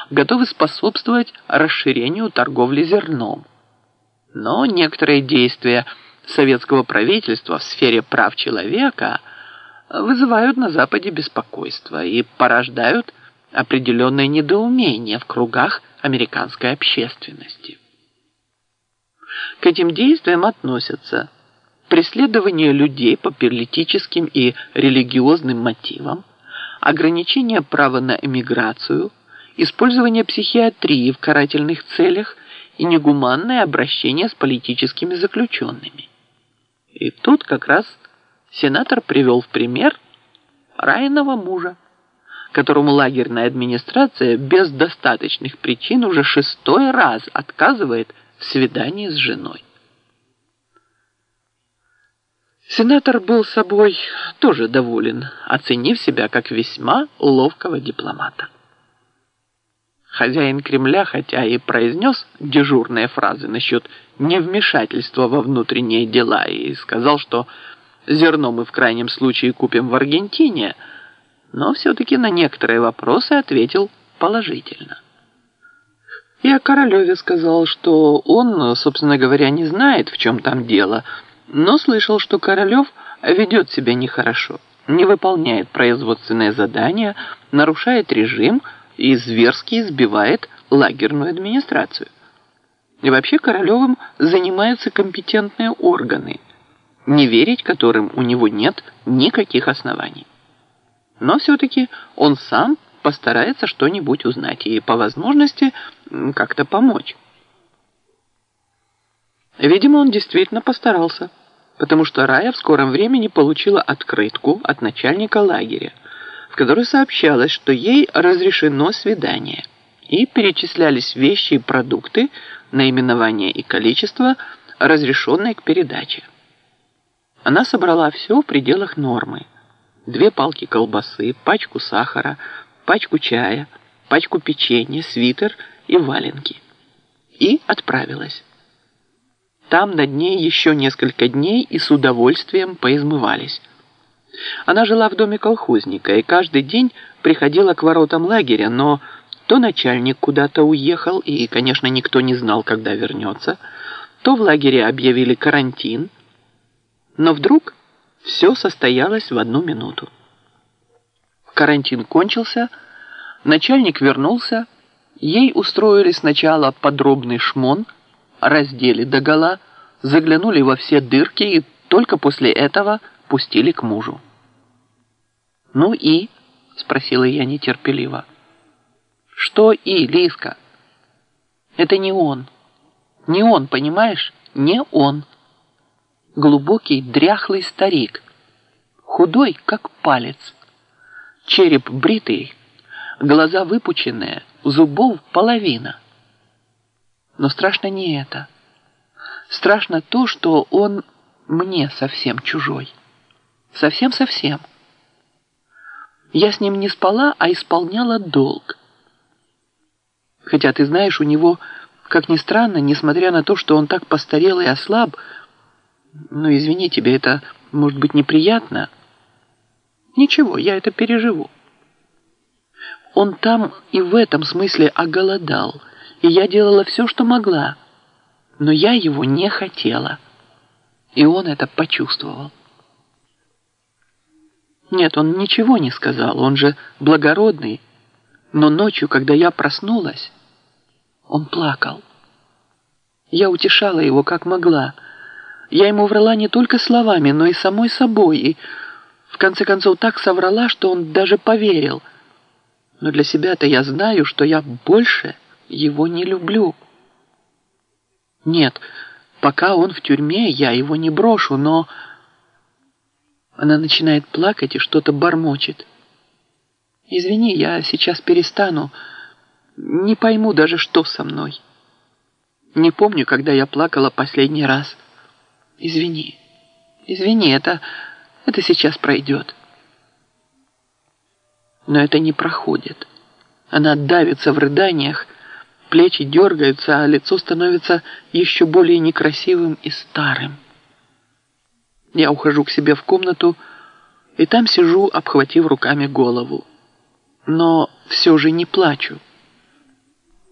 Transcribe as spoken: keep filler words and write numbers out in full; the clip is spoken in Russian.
готовы способствовать расширению торговли зерном. Но некоторые действия советского правительства в сфере прав человека вызывают на Западе беспокойство и порождают определенное недоумение в кругах американской общественности. К этим действиям относятся преследование людей по политическим и религиозным мотивам, ограничение права на эмиграцию, использование психиатрии в карательных целях и негуманное обращение с политическими заключенными. И тут как раз сенатор привел в пример Райиного мужа, которому лагерная администрация без достаточных причин уже шестой раз отказывает в свидании с женой. Сенатор был собой тоже доволен, оценив себя как весьма ловкого дипломата. Хозяин Кремля, хотя и произнес дежурные фразы насчет невмешательства во внутренние дела и сказал, что зерно мы в крайнем случае купим в Аргентине, но все-таки на некоторые вопросы ответил положительно. И о Королеве сказал, что он, собственно говоря, не знает, в чем там дело, но слышал, что Королев ведет себя нехорошо, не выполняет производственные задания, нарушает режим и зверски избивает лагерную администрацию. И вообще Королевым занимаются компетентные органы, не верить которым у него нет никаких оснований. Но все-таки он сам постарается что-нибудь узнать и, по возможности, как-то помочь. Видимо, он действительно постарался, потому что Рая в скором времени получила открытку от начальника лагеря, в которой сообщалось, что ей разрешено свидание, и перечислялись вещи и продукты, наименование и количество, разрешенные к передаче. Она собрала все в пределах нормы. Две палки колбасы, пачку сахара, пачку чая, пачку печенья, свитер и валенки. И отправилась. Там над ней еще несколько дней и с удовольствием поизмывались. Она жила в доме колхозника и каждый день приходила к воротам лагеря, но то начальник куда-то уехал, и, конечно, никто не знал, когда вернется, то в лагере объявили карантин, но вдруг все состоялось в одну минуту. Карантин кончился, начальник вернулся, ей устроили сначала подробный шмон, раздели догола, заглянули во все дырки и только после этого пустили к мужу. «Ну и?» – спросила я нетерпеливо. «Что и, Лиска? Это не он. Не он, понимаешь? Не он. Глубокий, дряхлый старик, худой, как палец, череп бритый, глаза выпученные, зубов половина. Но страшно не это. Страшно то, что он мне совсем чужой. Совсем-совсем. Я с ним не спала, а исполняла долг. Хотя, ты знаешь, у него, как ни странно, несмотря на то, что он так постарел и ослаб, ну, извини, тебе это может быть неприятно. Ничего, я это переживу. Он там и в этом смысле оголодал, и я делала все, что могла, но я его не хотела, и он это почувствовал. Нет, он ничего не сказал, он же благородный, но ночью, когда я проснулась, он плакал. Я утешала его как могла. Я ему врала не только словами, но и самой собой, и в конце концов так соврала, что он даже поверил. Но для себя-то я знаю, что я больше его не люблю. Нет, пока он в тюрьме, я его не брошу, но... Она начинает плакать и что-то бормочет. Извини, я сейчас перестану. Не пойму даже, что со мной. Не помню, когда я плакала последний раз. Извини, извини, это, это сейчас пройдет. Но это не проходит. Она давится в рыданиях, плечи дергаются, а лицо становится еще более некрасивым и старым. Я ухожу к себе в комнату, и там сижу, обхватив руками голову. Но все же не плачу.